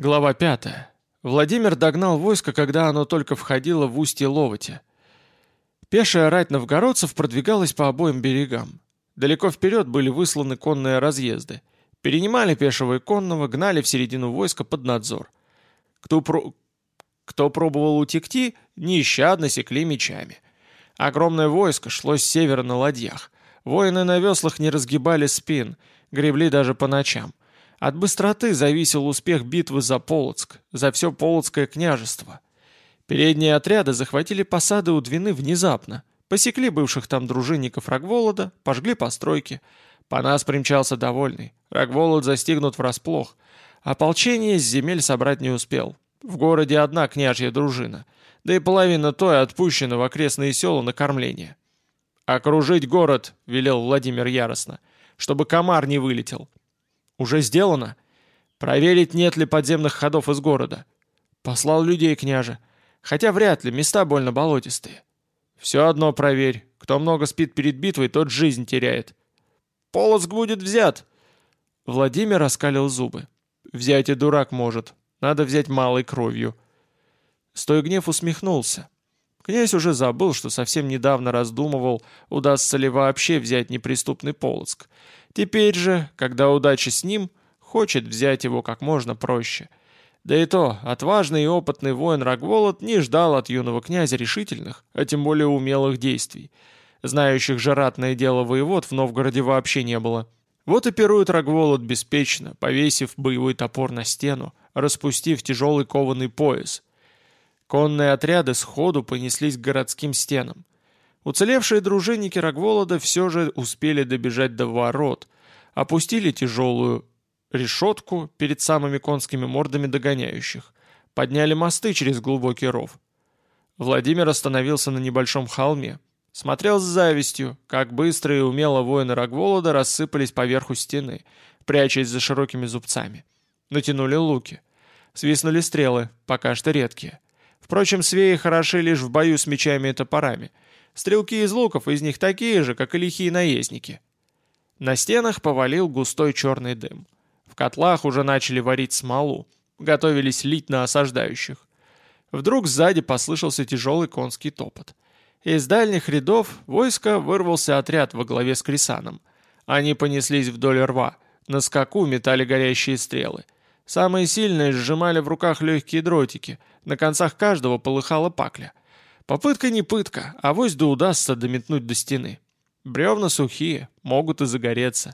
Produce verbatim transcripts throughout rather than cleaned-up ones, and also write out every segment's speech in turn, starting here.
Глава пятая. Владимир догнал войско, когда оно только входило в устье Ловоти. Пешая рать новгородцев продвигалась по обоим берегам. Далеко вперед были высланы конные разъезды. Перенимали пешего и конного, гнали в середину войска под надзор. Кто, про... Кто пробовал утекти, нещадно секли мечами. Огромное войско шло с севера на ладьях. Воины на веслах не разгибали спин, гребли даже по ночам. От быстроты зависел успех битвы за Полоцк, за все Полоцкое княжество. Передние отряды захватили посады у Двины внезапно, посекли бывших там дружинников Рогволода, пожгли постройки. По нас примчался довольный. Рогволод застигнут врасплох. Ополчение с земель собрать не успел. В городе одна княжья дружина, да и половина той отпущена в окрестные села на кормление. «Окружить город», — велел Владимир яростно, — «чтобы комар не вылетел». «Уже сделано? Проверить, нет ли подземных ходов из города». «Послал людей, княже. Хотя вряд ли, места больно болотистые». «Все одно проверь. Кто много спит перед битвой, тот жизнь теряет». «Полоцк будет взят!» Владимир раскалил зубы. «Взять и дурак может. Надо взять малой кровью». Стойгнев усмехнулся. Князь уже забыл, что совсем недавно раздумывал, удастся ли вообще взять неприступный Полоцк. Теперь же, когда удача с ним, хочет взять его как можно проще. Да и то, отважный и опытный воин Рогволод не ждал от юного князя решительных, а тем более умелых действий. Знающих же ратное дело воевод в Новгороде вообще не было. Вот и пирует Рогволод беспечно, повесив боевой топор на стену, распустив тяжелый кованый пояс. Конные отряды сходу понеслись к городским стенам. Уцелевшие дружинники Рогволода все же успели добежать до ворот, опустили тяжелую решетку перед самыми конскими мордами догоняющих, подняли мосты через глубокий ров. Владимир остановился на небольшом холме, смотрел с завистью, как быстро и умело воины Рогволода рассыпались поверху стены, прячась за широкими зубцами. Натянули луки. Свистнули стрелы, пока что редкие. Впрочем, свеи хороши лишь в бою с мечами и топорами. Стрелки из луков из них такие же, как и лихие наездники. На стенах повалил густой черный дым. В котлах уже начали варить смолу, готовились лить на осаждающих. Вдруг сзади послышался тяжелый конский топот. Из дальних рядов войска вырвался отряд во главе с Крисаном. Они понеслись вдоль рва, на скаку метали горящие стрелы. Самые сильные сжимали в руках легкие дротики, на концах каждого полыхала пакля. Попытка не пытка, авось да удастся дометнуть до стены. Бревна сухие, могут и загореться.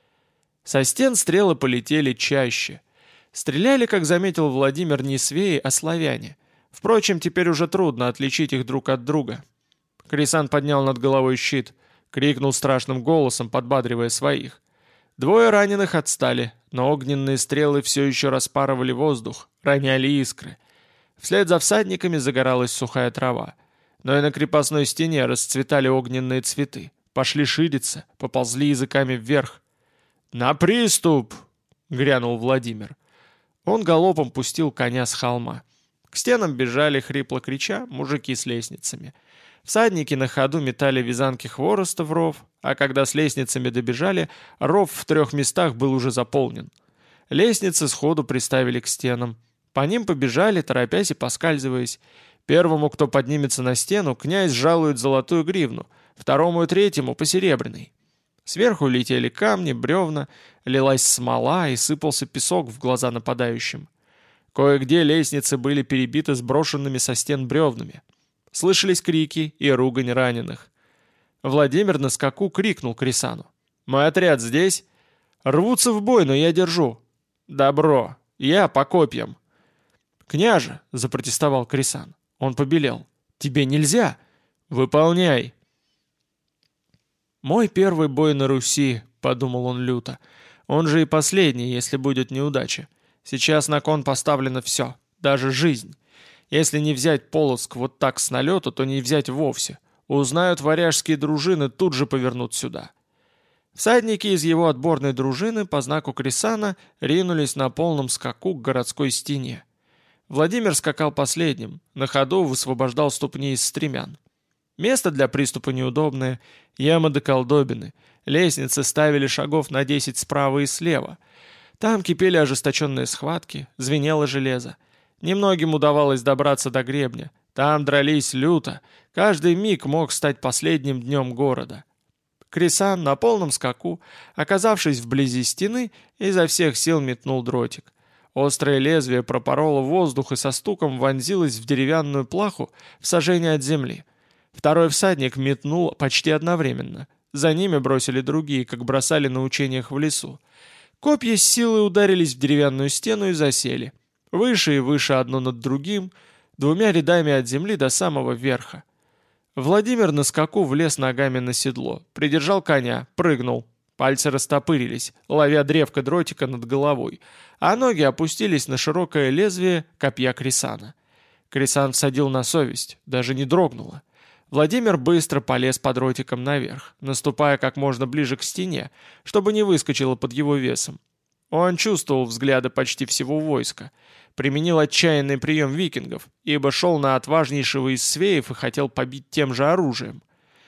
Со стен стрелы полетели чаще. Стреляли, как заметил Владимир, не свеи, а славяне. Впрочем, теперь уже трудно отличить их друг от друга. Крисан поднял над головой щит, крикнул страшным голосом, подбадривая своих. Двое раненых отстали, но огненные стрелы все еще распарывали воздух, роняли искры. Вслед за всадниками загоралась сухая трава. Но и на крепостной стене расцветали огненные цветы. Пошли шириться, поползли языками вверх. «На приступ!» — грянул Владимир. Он галопом пустил коня с холма. К стенам бежали, хрипло крича, мужики с лестницами. Всадники на ходу метали вязанки хвороста в ров, а когда с лестницами добежали, ров в трех местах был уже заполнен. Лестницы сходу приставили к стенам. По ним побежали, торопясь и поскальзываясь. Первому, кто поднимется на стену, князь жалует золотую гривну, второму и третьему — по серебряной. Сверху летели камни, бревна, лилась смола и сыпался песок в глаза нападающим. Кое-где лестницы были перебиты сброшенными со стен бревнами. Слышались крики и ругань раненых. Владимир на скаку крикнул Крисану: «Мой отряд здесь? Рвутся в бой, но я держу». «Добро, я по копьям». «Княже», — запротестовал Крисан. Он побелел. «Тебе нельзя!» «Выполняй!» «Мой первый бой на Руси», — подумал он люто. «Он же и последний, если будет неудача. Сейчас на кон поставлено все, даже жизнь. Если не взять Полоцк вот так с налету, то не взять вовсе. Узнают варяжские дружины, тут же повернут сюда». Всадники из его отборной дружины по знаку Крисана ринулись на полном скаку к городской стене. Владимир скакал последним, на ходу высвобождал ступни из стремян. Место для приступа неудобное, ямы до колдобины, лестницы ставили шагов на десять справа и слева. Там кипели ожесточенные схватки, звенело железо. Немногим удавалось добраться до гребня. Там дрались люто. Каждый миг мог стать последним днем города. Крисан на полном скаку, оказавшись вблизи стены, изо всех сил метнул дротик. Острое лезвие пропороло воздух и со стуком вонзилось в деревянную плаху в сажение от земли. Второй всадник метнул почти одновременно. За ними бросили другие, как бросали на учениях в лесу. Копья с силой ударились в деревянную стену и засели. Выше и выше одно над другим, двумя рядами от земли до самого верха. Владимир на скаку влез ногами на седло, придержал коня, прыгнул. Пальцы растопырились, ловя древко дротика над головой, а ноги опустились на широкое лезвие копья Крисана. Крисан всадил на совесть, даже не дрогнуло. Владимир быстро полез под дротиком наверх, наступая как можно ближе к стене, чтобы не выскочило под его весом. Он чувствовал взгляды почти всего войска, применил отчаянный прием викингов, ибо шел на отважнейшего из свеев и хотел побить тем же оружием.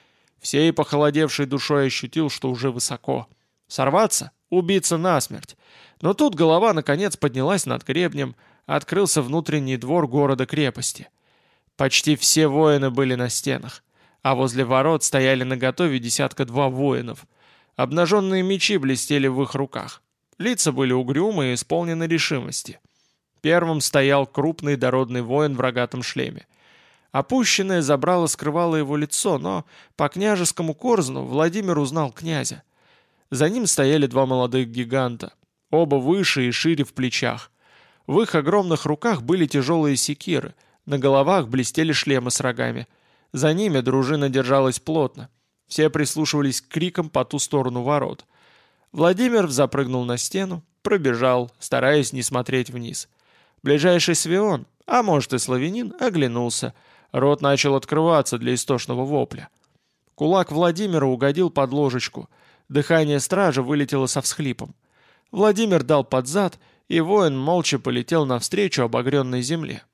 Всей похолодевшей душой ощутил, что уже высоко. Сорваться? Убиться насмерть. Но тут голова наконец поднялась над гребнем, открылся внутренний двор города-крепости. Почти все воины были на стенах, а возле ворот стояли наготове десятка-два воинов. Обнаженные мечи блестели в их руках. Лица были угрюмы и исполнены решимости. Первым стоял крупный дородный воин в рогатом шлеме. Опущенное забрало скрывало его лицо, но по княжескому корзну Владимир узнал князя. За ним стояли два молодых гиганта, оба выше и шире в плечах. В их огромных руках были тяжелые секиры, на головах блестели шлемы с рогами. За ними дружина держалась плотно. Все прислушивались к крикам по ту сторону ворот. Владимир запрыгнул на стену, пробежал, стараясь не смотреть вниз. Ближайший свион, а может и славянин, оглянулся. Рот начал открываться для истошного вопля. Кулак Владимира угодил под ложечку. Дыхание стража вылетело со всхлипом. Владимир дал под зад, и воин молча полетел навстречу обогренной земле.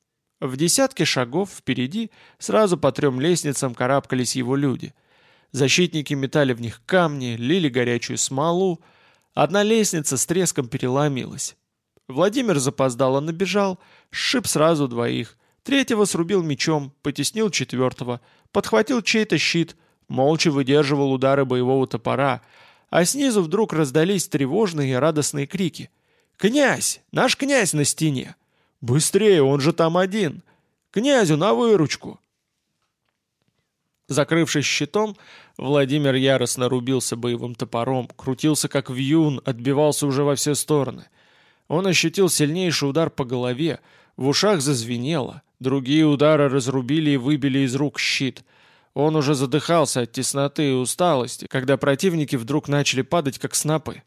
В десятке шагов впереди сразу по трем лестницам карабкались его люди. Защитники метали в них камни, лили горячую смолу. Одна лестница с треском переломилась. Владимир запоздало набежал, сшиб сразу двоих. Третьего срубил мечом, потеснил четвертого, подхватил чей-то щит, молча выдерживал удары боевого топора, а снизу вдруг раздались тревожные и радостные крики. «Князь! Наш князь на стене! Быстрее, он же там один! Князю на выручку!» Закрывшись щитом, Владимир яростно рубился боевым топором, крутился как вьюн, отбивался уже во все стороны. Он ощутил сильнейший удар по голове, в ушах зазвенело, другие удары разрубили и выбили из рук щит. Он уже задыхался от тесноты и усталости, когда противники вдруг начали падать, как снопы.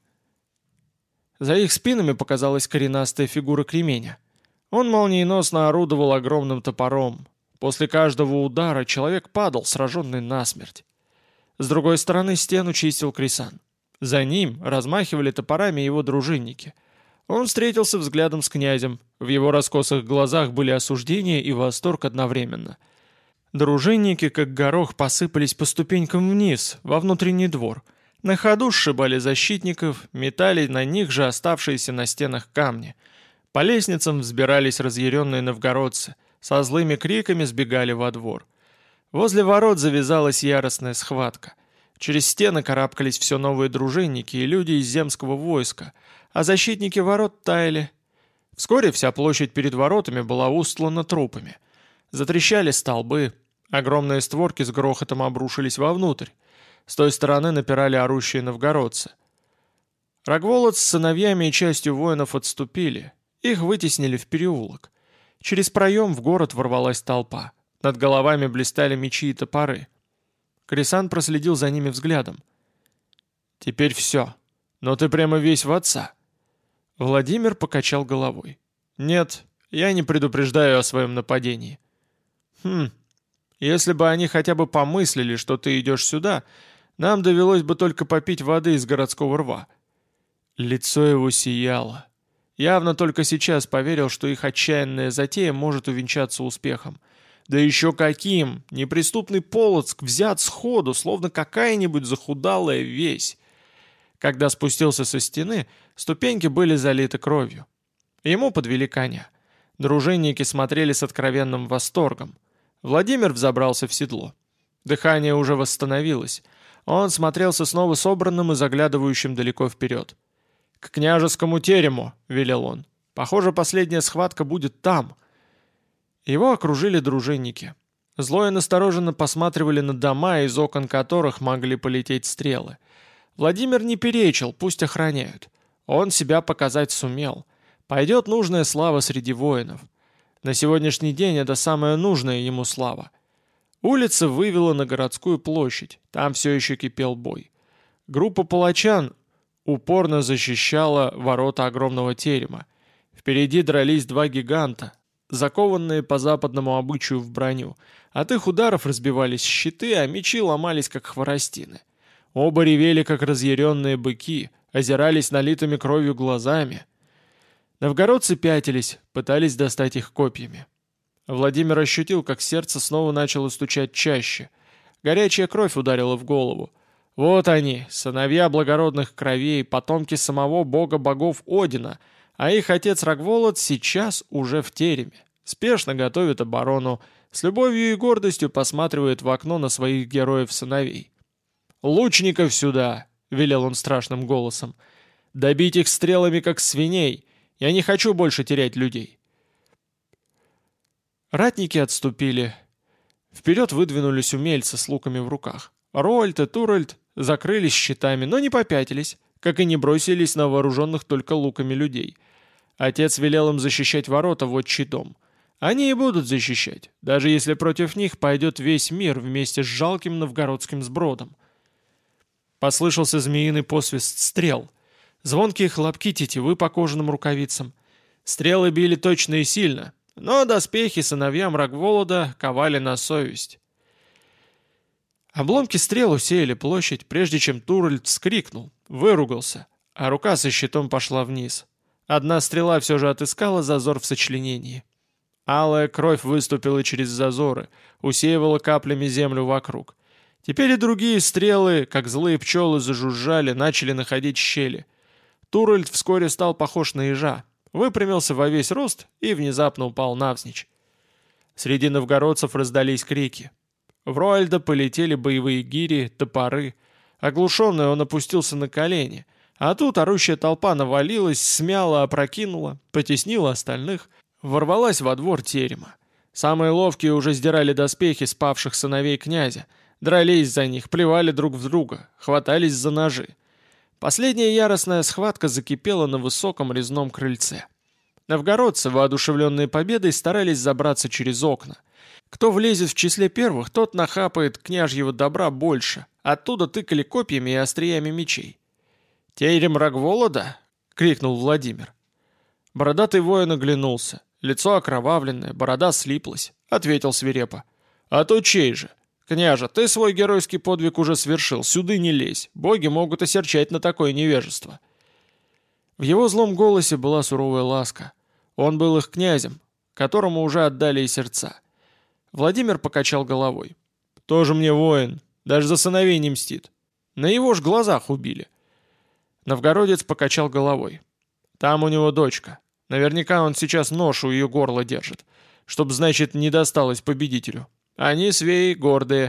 За их спинами показалась коренастая фигура кременя. Он молниеносно орудовал огромным топором. После каждого удара человек падал, сраженный насмерть. С другой стороны стену чистил Крисан. За ним размахивали топорами его дружинники. Он встретился взглядом с князем. В его раскосых глазах были осуждение и восторг одновременно. Дружинники, как горох, посыпались по ступенькам вниз, во внутренний двор. На ходу сшибали защитников, метали на них же оставшиеся на стенах камни. По лестницам взбирались разъяренные новгородцы, со злыми криками сбегали во двор. Возле ворот завязалась яростная схватка. Через стены карабкались все новые дружинники и люди из земского войска, а защитники ворот таяли. Вскоре вся площадь перед воротами была устлана трупами. Затрещали столбы, огромные створки с грохотом обрушились вовнутрь. С той стороны напирали орущие новгородцы. Рогволод с сыновьями и частью воинов отступили. Их вытеснили в переулок. Через проем в город ворвалась толпа. Над головами блистали мечи и топоры. Крисан проследил за ними взглядом. «Теперь все. Но ты прямо весь в отца». Владимир покачал головой. «Нет, я не предупреждаю о своем нападении». «Хм, если бы они хотя бы помыслили, что ты идешь сюда, нам довелось бы только попить воды из городского рва». Лицо его сияло. Явно только сейчас поверил, что их отчаянная затея может увенчаться успехом. Да еще каким! Неприступный Полоцк взят сходу, словно какая-нибудь захудалая весь. Когда спустился со стены, ступеньки были залиты кровью. Ему подвели коня. Дружинники смотрели с откровенным восторгом. Владимир взобрался в седло. Дыхание уже восстановилось. Он смотрелся снова собранным и заглядывающим далеко вперед. «К княжескому терему!» — велел он. «Похоже, последняя схватка будет там». Его окружили дружинники. Зло и настороженно посматривали на дома, из окон которых могли полететь стрелы. Владимир не перечил, пусть охраняют. Он себя показать сумел. Пойдет нужная слава среди воинов. На сегодняшний день это самая нужная ему слава. Улица вывела на городскую площадь, там все еще кипел бой. Группа палачан упорно защищала ворота огромного терема. Впереди дрались два гиганта, закованные по западному обычаю в броню. От их ударов разбивались щиты, а мечи ломались, как хворостины. Оба ревели, как разъяренные быки, озирались налитыми кровью глазами. Новгородцы пятились, пытались достать их копьями. Владимир ощутил, как сердце снова начало стучать чаще. Горячая кровь ударила в голову. Вот они, сыновья благородных кровей, потомки самого бога богов Одина, а их отец Рогволод сейчас уже в тереме. Спешно готовит оборону, с любовью и гордостью посматривает в окно на своих героев-сыновей. «Лучников сюда!» — велел он страшным голосом. «Добить их стрелами, как свиней! Я не хочу больше терять людей!» Ратники отступили. Вперед выдвинулись умельцы с луками в руках. Роальд и Туральд закрылись щитами, но не попятились, как и не бросились на вооруженных только луками людей. Отец велел им защищать ворота в отчий дом. Они и будут защищать, даже если против них пойдет весь мир вместе с жалким новгородским сбродом. Послышался змеиный посвист стрел. Звонкие хлопки тетивы по кожаным рукавицам. Стрелы били точно и сильно, но доспехи сыновьям Рогволода ковали на совесть. Обломки стрел усеяли площадь, прежде чем Туральд вскрикнул, выругался, а рука со щитом пошла вниз. Одна стрела все же отыскала зазор в сочленении. Алая кровь выступила через зазоры, усеивала каплями землю вокруг. Теперь и другие стрелы, как злые пчелы, зажужжали, начали находить щели. Туральд вскоре стал похож на ежа, выпрямился во весь рост и внезапно упал навзничь. Среди новгородцев раздались крики. В Роальда полетели боевые гири, топоры. Оглушенный он опустился на колени, а тут орущая толпа навалилась, смяла, опрокинула, потеснила остальных, ворвалась во двор терема. Самые ловкие уже сдирали доспехи спавших сыновей князя, дрались за них, плевали друг в друга, хватались за ножи. Последняя яростная схватка закипела на высоком резном крыльце. Новгородцы, воодушевленные победой, старались забраться через окна. Кто влезет в числе первых, тот нахапает княжьего добра больше. Оттуда тыкали копьями и остриями мечей. «Терем Рогволода?» — крикнул Владимир. Бородатый воин оглянулся. Лицо окровавленное, борода слиплась. Ответил свирепо. «А то чей же? Княже, ты свой геройский подвиг уже свершил, сюда не лезь. Боги могут осерчать на такое невежество». В его злом голосе была суровая ласка. Он был их князем, которому уже отдали и сердца. Владимир покачал головой. «Тоже мне воин, даже за сыновей не мстит. На его ж глазах убили». Новгородец покачал головой. «Там у него дочка. Наверняка он сейчас нож у ее горла держит, чтоб, значит, не досталось победителю. Они, свеи, гордые».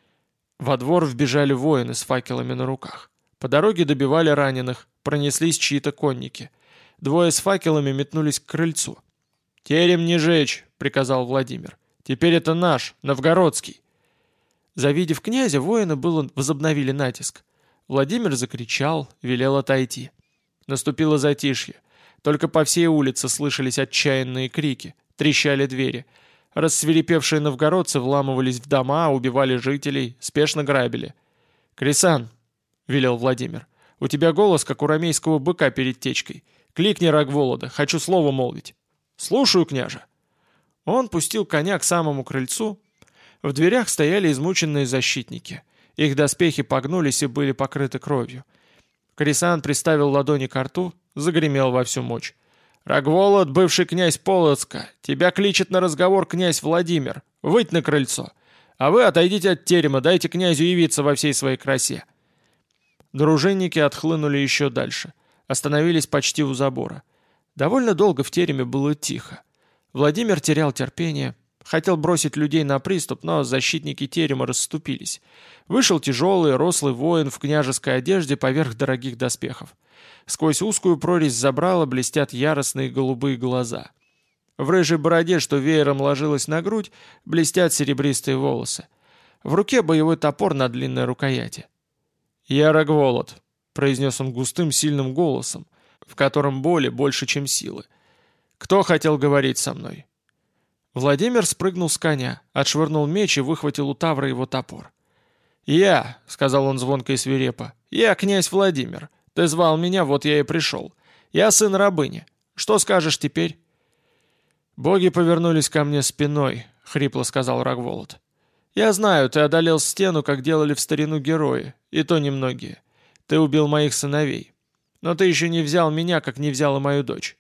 Во двор вбежали воины с факелами на руках. По дороге добивали раненых, пронеслись чьи-то конники. Двое с факелами метнулись к крыльцу. «Терем не жечь», — приказал Владимир. «Теперь это наш, новгородский». Завидев князя, воины было возобновили натиск. Владимир закричал, велел отойти. Наступило затишье. Только по всей улице слышались отчаянные крики, трещали двери. Рассвирепевшие новгородцы вламывались в дома, убивали жителей, спешно грабили. «Крисан», — велел Владимир, — «у тебя голос, как у рамейского быка перед течкой. Кликни Рогволода, хочу слово молвить». «Слушаю, княже». Он пустил коня к самому крыльцу. В дверях стояли измученные защитники. Их доспехи погнулись и были покрыты кровью. Крисан приставил ладони к рту, загремел во всю мощь. «Рогволод, бывший князь Полоцка, тебя кличет на разговор князь Владимир. Выйдь на крыльцо. А вы отойдите от терема, дайте князю явиться во всей своей красе». Дружинники отхлынули еще дальше. Остановились почти у забора. Довольно долго в тереме было тихо. Владимир терял терпение. Хотел бросить людей на приступ, но защитники терема расступились. Вышел тяжелый, рослый воин в княжеской одежде поверх дорогих доспехов. Сквозь узкую прорезь забрала блестят яростные голубые глаза. В рыжей бороде, что веером ложилась на грудь, блестят серебристые волосы. В руке боевой топор на длинной рукояти. «Я Рогволод», — произнес он густым, сильным голосом, в котором боли больше, чем силы. «Кто хотел говорить со мной?» Владимир спрыгнул с коня, отшвырнул меч и выхватил у Тавра его топор. «Я», — сказал он звонко и свирепо, — «я князь Владимир. Ты звал меня, вот я и пришел. Я сын рабыни. Что скажешь теперь?» «Боги повернулись ко мне спиной», — хрипло сказал Рогволод. «Я знаю, ты одолел стену, как делали в старину герои, и то немногие. Ты убил моих сыновей. Но ты еще не взял меня, как не взял и мою дочь».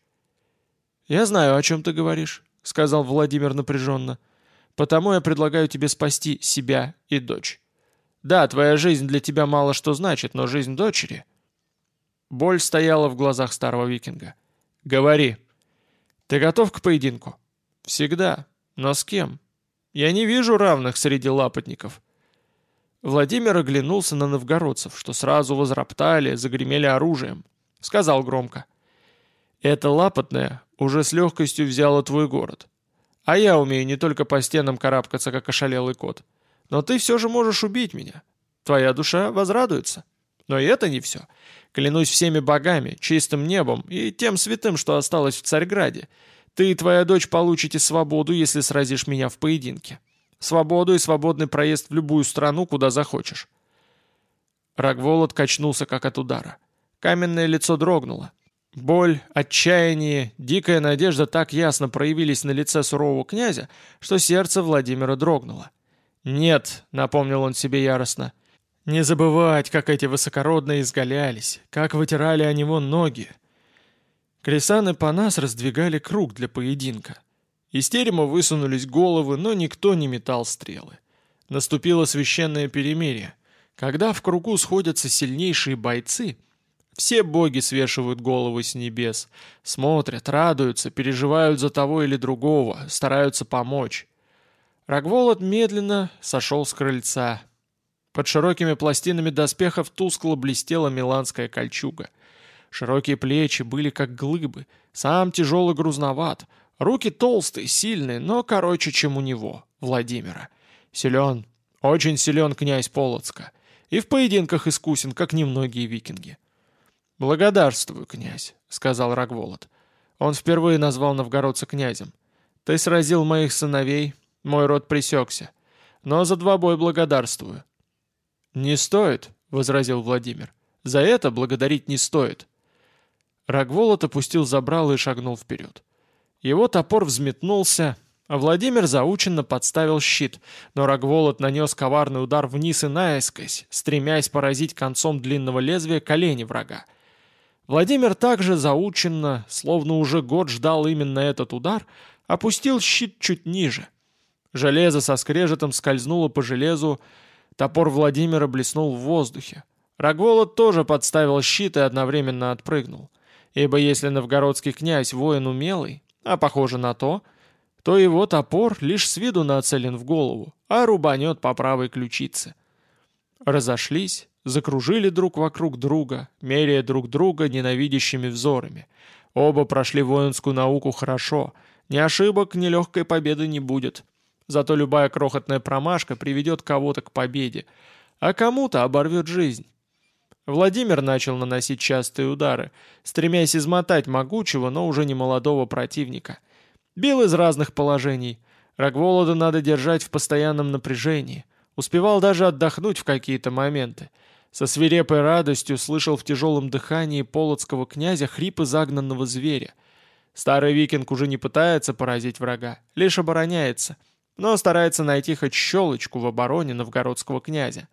«Я знаю, о чем ты говоришь», — сказал Владимир напряженно. «Потому я предлагаю тебе спасти себя и дочь. Да, твоя жизнь для тебя мало что значит, но жизнь дочери...» Боль стояла в глазах старого викинга. «Говори. Ты готов к поединку?» «Всегда. Но с кем? Я не вижу равных среди лапотников». Владимир оглянулся на новгородцев, что сразу возроптали, загремели оружием. Сказал громко. «Это лапотное уже с легкостью взяло твой город. А я умею не только по стенам карабкаться, как ошалелый кот. Но ты все же можешь убить меня. Твоя душа возрадуется. Но и это не все. Клянусь всеми богами, чистым небом и тем святым, что осталось в Царьграде. Ты и твоя дочь получите свободу, если сразишь меня в поединке. Свободу и свободный проезд в любую страну, куда захочешь». Рогволод качнулся, как от удара. Каменное лицо дрогнуло. Боль, отчаяние, дикая надежда так ясно проявились на лице сурового князя, что сердце Владимира дрогнуло. «Нет», — напомнил он себе яростно, — «не забывать, как эти высокородные изгалялись, как вытирали о него ноги». Кресан и Панас раздвигали круг для поединка. Из терема высунулись головы, но никто не метал стрелы. Наступило священное перемирие. Когда в кругу сходятся сильнейшие бойцы, все боги свешивают головы с небес, смотрят, радуются, переживают за того или другого, стараются помочь. Рогволод медленно сошел с крыльца. Под широкими пластинами доспехов тускло блестела миланская кольчуга. Широкие плечи были как глыбы, сам тяжелый грузноват, руки толстые, сильные, но короче, чем у него, Владимира. Силен, очень силен князь Полоцка, и в поединках искусен, как немногие викинги. «Благодарствую, князь», — сказал Рогволод. Он впервые назвал новгородца князем. «Ты сразил моих сыновей, мой род пресекся. Но за двобой благодарствую». «Не стоит», — возразил Владимир. «За это благодарить не стоит». Рогволод опустил забрало и шагнул вперед. Его топор взметнулся, а Владимир заученно подставил щит, но Рогволод нанес коварный удар вниз и наискось, стремясь поразить концом длинного лезвия колени врага. Владимир также заученно, словно уже год ждал именно этот удар, опустил щит чуть ниже. Железо со скрежетом скользнуло по железу, топор Владимира блеснул в воздухе. Рогволод тоже подставил щит и одновременно отпрыгнул. Ибо если новгородский князь воин умелый, а похоже на то, то его топор лишь с виду нацелен в голову, а рубанет по правой ключице. Разошлись, закружили друг вокруг друга, меряя друг друга ненавидящими взорами. Оба прошли воинскую науку хорошо, ни ошибок, ни легкой победы не будет. Зато любая крохотная промашка приведет кого-то к победе, а кому-то оборвет жизнь. Владимир начал наносить частые удары, стремясь измотать могучего, но уже не молодого противника. Бил из разных положений. Рогволода надо держать в постоянном напряжении. Успевал даже отдохнуть в какие-то моменты. Со свирепой радостью слышал в тяжелом дыхании полоцкого князя хрипы загнанного зверя. Старый викинг уже не пытается поразить врага, лишь обороняется, но старается найти хоть щелочку в обороне новгородского князя.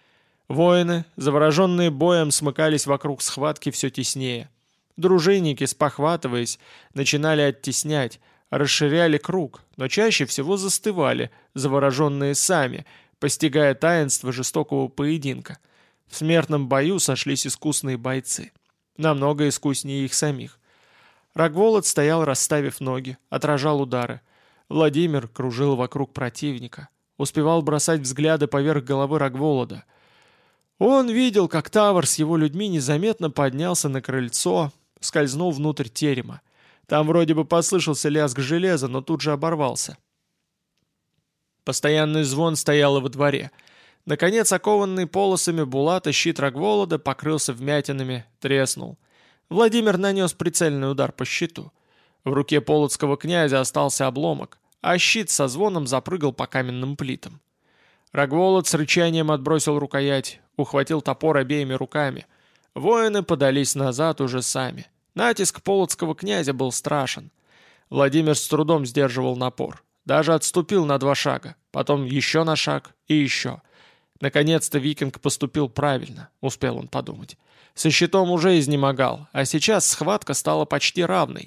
Воины, завороженные боем, смыкались вокруг схватки все теснее. Дружинники, спохватываясь, начинали оттеснять, расширяли круг, но чаще всего застывали, завороженные сами, постигая таинство жестокого поединка. В смертном бою сошлись искусные бойцы. Намного искуснее их самих. Рогволод стоял, расставив ноги, отражал удары. Владимир кружил вокруг противника, успевал бросать взгляды поверх головы Рогволода. Он видел, как Тавр с его людьми незаметно поднялся на крыльцо, скользнул внутрь терема. Там вроде бы послышался лязг железа, но тут же оборвался. Постоянный звон стоял и во дворе. Наконец, окованный полосами булата щит Рогволода покрылся вмятинами, треснул. Владимир нанес прицельный удар по щиту. В руке полоцкого князя остался обломок, а щит со звоном запрыгал по каменным плитам. Рогволод с рычанием отбросил рукоять, ухватил топор обеими руками. Воины подались назад уже сами. Натиск полоцкого князя был страшен. Владимир с трудом сдерживал напор. Даже отступил на два шага, потом еще на шаг и еще. Наконец-то викинг поступил правильно, успел он подумать. Со щитом уже изнемогал, а сейчас схватка стала почти равной.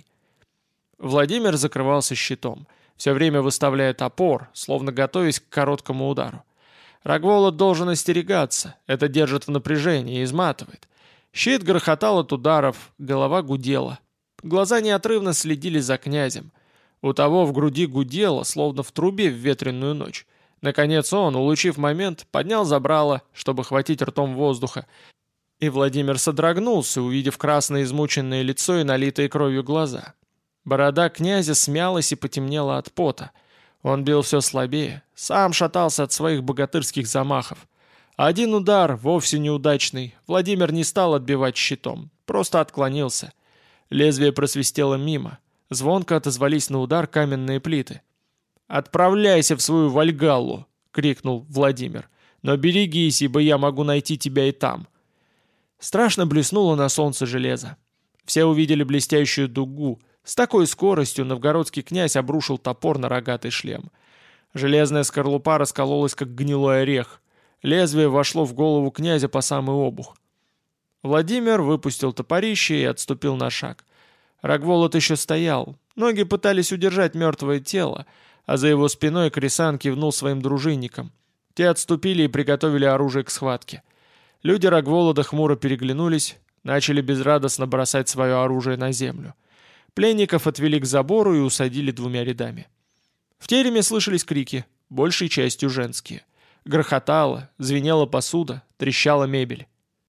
Владимир закрывался щитом, все время выставляя топор, словно готовясь к короткому удару. Рогволод должен остерегаться, это держит в напряжении и изматывает. Щит грохотал от ударов, голова гудела. Глаза неотрывно следили за князем. У того в груди гудело, словно в трубе в ветреную ночь. Наконец он, улучив момент, поднял забрало, чтобы хватить ртом воздуха. И Владимир содрогнулся, увидев красное измученное лицо и налитые кровью глаза. Борода князя смялась и потемнела от пота. Он бил все слабее, сам шатался от своих богатырских замахов. Один удар, вовсе неудачный, Владимир не стал отбивать щитом, просто отклонился. Лезвие просвистело мимо. Звонко отозвались на удар каменные плиты. «Отправляйся в свою Вальгаллу!» — крикнул Владимир. «Но берегись, ибо я могу найти тебя и там!» Страшно блеснуло на солнце железо. Все увидели блестящую дугу. С такой скоростью новгородский князь обрушил топор на рогатый шлем. Железная скорлупа раскололась, как гнилой орех. Лезвие вошло в голову князя по самый обух. Владимир выпустил топорище и отступил на шаг. Рогволод еще стоял. Ноги пытались удержать мертвое тело, а за его спиной Крисан кивнул своим дружинникам. Те отступили и приготовили оружие к схватке. Люди Рогволода хмуро переглянулись, начали безрадостно бросать свое оружие на землю. Пленников отвели к забору и усадили двумя рядами. В тереме слышались крики, большей частью женские. Грохотало, звенела посуда, трещала мебель.